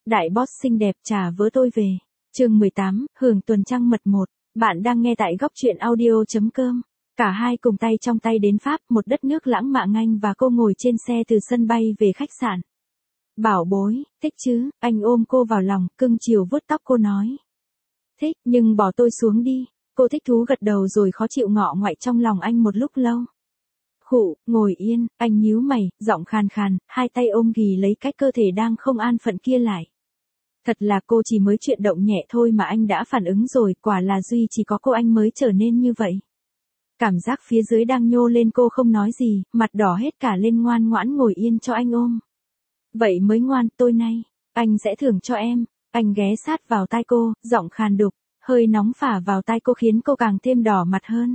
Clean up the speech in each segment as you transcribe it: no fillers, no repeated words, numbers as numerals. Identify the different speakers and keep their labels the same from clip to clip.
Speaker 1: Đại boss xinh đẹp trả vớ tôi về. Chương 18, hưởng tuần trăng mật 1. Bạn đang nghe tại góc truyện audio.com. Cả hai cùng tay trong tay đến Pháp, một đất nước lãng mạn. Anh và cô ngồi trên xe từ sân bay về khách sạn. Bảo bối, thích chứ? Anh ôm cô vào lòng, cưng chiều vuốt tóc cô nói. Thích, nhưng bỏ tôi xuống đi. Cô thích thú gật đầu rồi khó chịu ngọ ngoại trong lòng anh một lúc lâu. Khụ, ngồi yên, anh nhíu mày, giọng khàn khàn, hai tay ôm ghì lấy cái cơ thể đang không an phận kia lại. Thật là cô chỉ mới chuyện động nhẹ thôi mà anh đã phản ứng rồi, quả là duy chỉ có cô anh mới trở nên như vậy. Cảm giác phía dưới đang nhô lên, cô không nói gì, mặt đỏ hết cả lên, ngoan ngoãn ngồi yên cho anh ôm. Vậy mới ngoan, tôi nay, anh sẽ thưởng cho em. Anh ghé sát vào tai cô, giọng khàn đục, hơi nóng phả vào tai cô khiến cô càng thêm đỏ mặt hơn.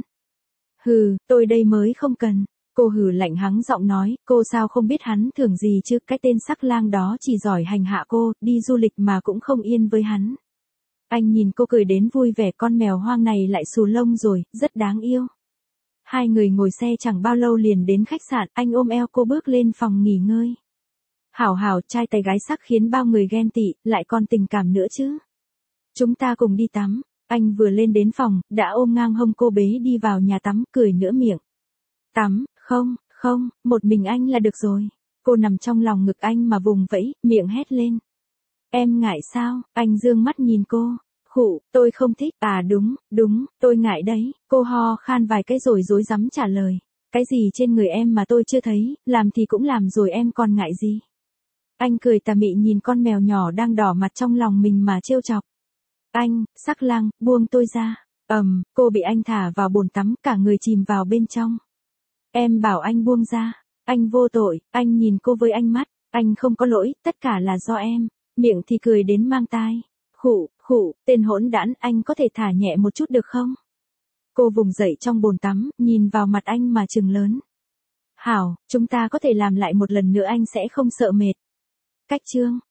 Speaker 1: Hừ, tôi đây mới không cần. Cô hừ lạnh hắng giọng nói, cô sao không biết hắn thưởng gì chứ, cái tên sắc lang đó chỉ giỏi hành hạ cô, đi du lịch mà cũng không yên với hắn. Anh nhìn cô cười đến vui vẻ, con mèo hoang này lại xù lông rồi, rất đáng yêu. Hai người ngồi xe chẳng bao lâu liền đến khách sạn, anh ôm eo cô bước lên phòng nghỉ ngơi. Hảo hảo, trai tài gái sắc khiến bao người ghen tị, lại còn tình cảm nữa chứ. Chúng ta cùng đi tắm. Anh vừa lên đến phòng, đã ôm ngang hông cô bế đi vào nhà tắm, cười nửa miệng. Tắm, không, một mình anh là được rồi. Cô nằm trong lòng ngực anh mà vùng vẫy, miệng hét lên. Em ngại sao? Anh dương mắt nhìn cô. Khụ, tôi không thích. À đúng, tôi ngại đấy. Cô ho khan vài cái rồi rối rắm trả lời. Cái gì trên người em mà tôi chưa thấy, làm thì cũng làm rồi, em còn ngại gì? Anh cười tà mị nhìn con mèo nhỏ đang đỏ mặt trong lòng mình mà trêu chọc. Anh, sắc lang, buông tôi ra. Cô bị anh thả vào bồn tắm, cả người chìm vào bên trong. Em bảo anh buông ra. Anh vô tội. Anh nhìn cô với ánh mắt. Anh không có lỗi, tất cả là do em. Miệng thì cười đến mang tai. Khụ, tên hỗn đản, anh có thể thả nhẹ một chút được không? Cô vùng dậy trong bồn tắm, nhìn vào mặt anh mà trừng lớn. Hảo, chúng ta có thể làm lại một lần nữa, anh sẽ không sợ mệt. Cách chương.